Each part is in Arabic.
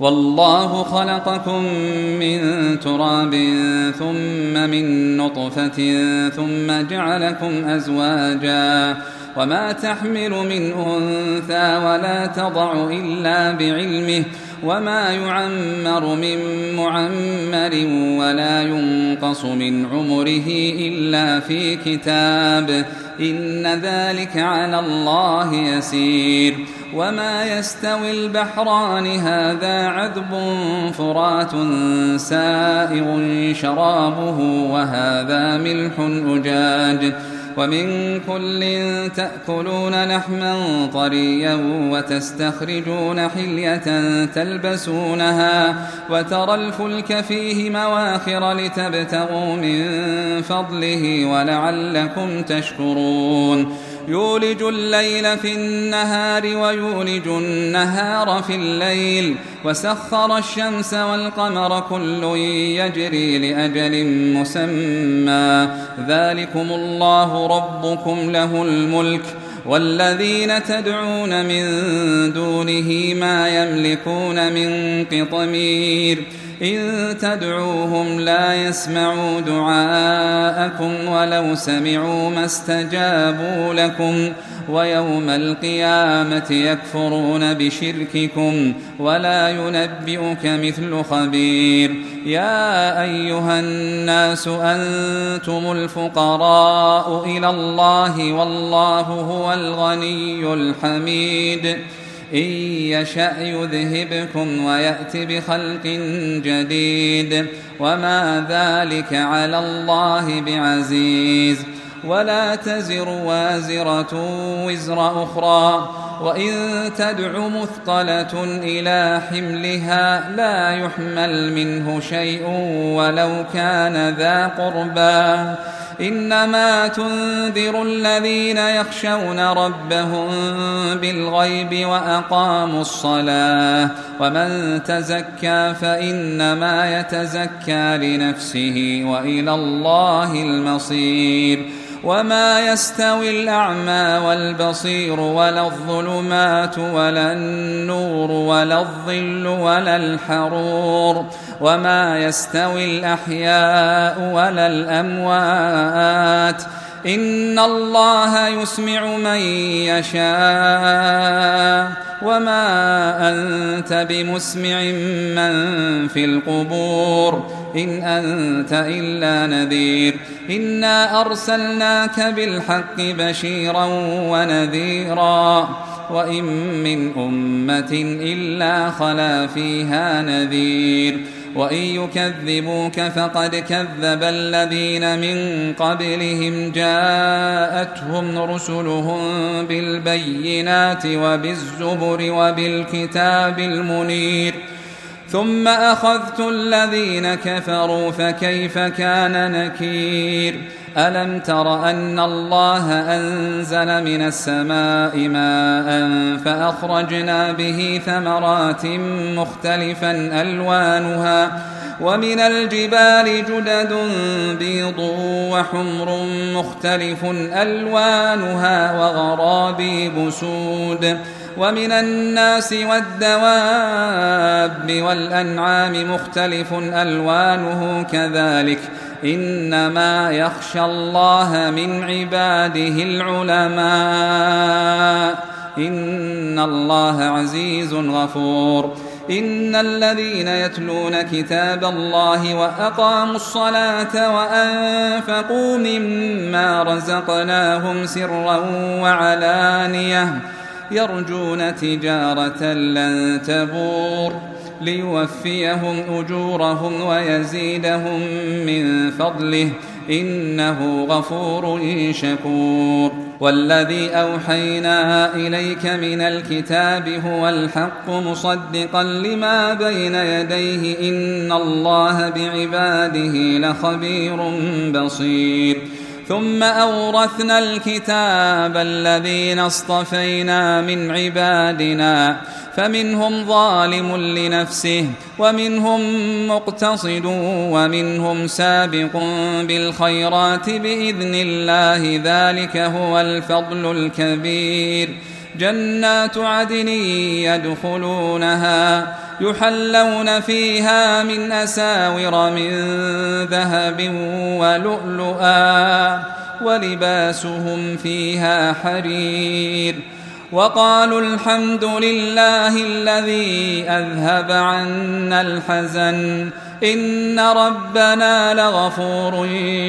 والله خلقكم من تراب ثم من نطفة ثم جعلكم أزواجا وما تحمل من أنثى ولا تضع إلا بعلمه وما يعمر من معمر ولا ينقص من عمره إلا في كتاب إن ذلك على الله يسير. وما يستوي البحران هذا عذب فرات سائغ شرابه وهذا ملح أجاج ومن كل تأكلون لحما طريا وتستخرجون حلية تلبسونها وترى الفلك فيه مواخر لتبتغوا من فضله ولعلكم تشكرون. يولج الليل في النهار ويولج النهار في الليل وسخر الشمس والقمر كل يجري لأجل مسمى ذلكم الله ربكم له الملك والذين تدعون من دونه ما يملكون من قطمير إن تدعوهم لا يسمعوا دعاءكم ولو سمعوا ما استجابوا لكم ويوم القيامة يكفرون بشرككم ولا ينبئك مثل خبير. يا أيها الناس أنتم الفقراء إلى الله والله هو الغني الحميد إن يشأ يذهبكم ويأت بخلق جديد وما ذلك على الله بعزيز. ولا تزر وازرة وزر أخرى وإن تدع مثقلة إلى حملها لا يحمل منه شيء ولو كان ذا قربى إنما تنذر الذين يخشون ربهم بالغيب وأقاموا الصلاة ومن تزكى فإنما يتزكى لنفسه وإلى الله المصير. وما يستوي الأعمى والبصير ولا الظلمات ولا النور ولا الظل ولا الحرور وما يستوي الأحياء ولا الأموات إن الله يسمع من يشاء وما أنت بمسمع من في القبور إن أنت إلا نذير. إنا أرسلناك بالحق بشيرا ونذيرا وإن من أمة إلا خلا فيها نذير وإن يكذبوك فقد كذب الذين من قبلهم جاءتهم رسلهم بالبينات وبالزبر وبالكتاب المنير ثم أخذت الذين كفروا فكيف كان نكير. ألم تر أن الله أنزل من السماء ماء فأخرجنا به ثمرات مختلفا ألوانها ومن الجبال جدد بيض وحمر مختلف ألوانها وغرابيب سود ومن الناس والدواب والأنعام مختلف ألوانه كذلك إنما يخشى الله من عباده العلماء إن الله عزيز غفور. إن الذين يتلون كتاب الله وأقاموا الصلاة وأنفقوا مما رزقناهم سرا وعلانية يرجون تجارة لن تبور ليوفيهم أجورهم ويزيدهم من فضله إنه غفور شكور. والذي أوحينا إليك من الكتاب هو الحق مصدقا لما بين يديه إن الله بعباده لخبير بصير. ثم أورثنا الكتاب الذين اصطفينا من عبادنا فمنهم ظالم لنفسه ومنهم مقتصد ومنهم سابق بالخيرات بإذن الله ذلك هو الفضل الكبير. جنات عدن يدخلونها يحلون فيها من أساور من ذهب ولؤلؤا ولباسهم فيها حرير وقالوا الحمد لله الذي أذهب عنا الحزن إن ربنا لغفور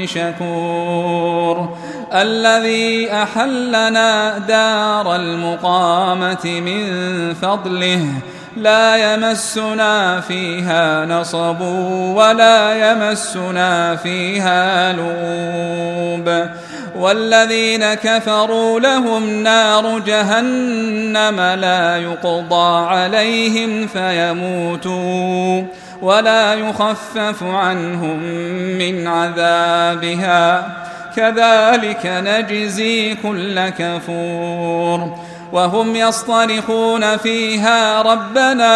شكور الذي أحلنا دار المقامة من فضله لا يمسنا فيها نصب ولا يمسنا فيها لغوب والذين كفروا لهم نار جهنم لا يقضى عليهم فيموتوا ولا يخفف عنهم من عذابها كذلك نجزي كل كفور وهم يصطرخون فيها ربنا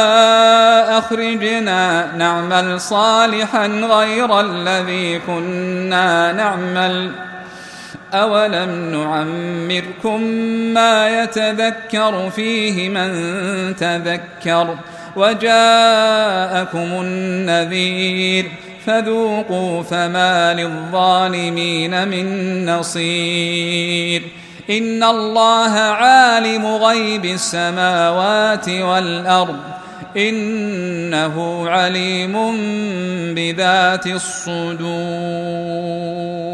أخرجنا نعمل صالحا غير الذي كنا نعمل أولم نعمركم ما يتذكر فيه من تذكر وجاءكم النذير فذوقوا فما للظالمين من نصير إن الله عالم غيب السماوات والأرض إنه عليم بذات الصدور.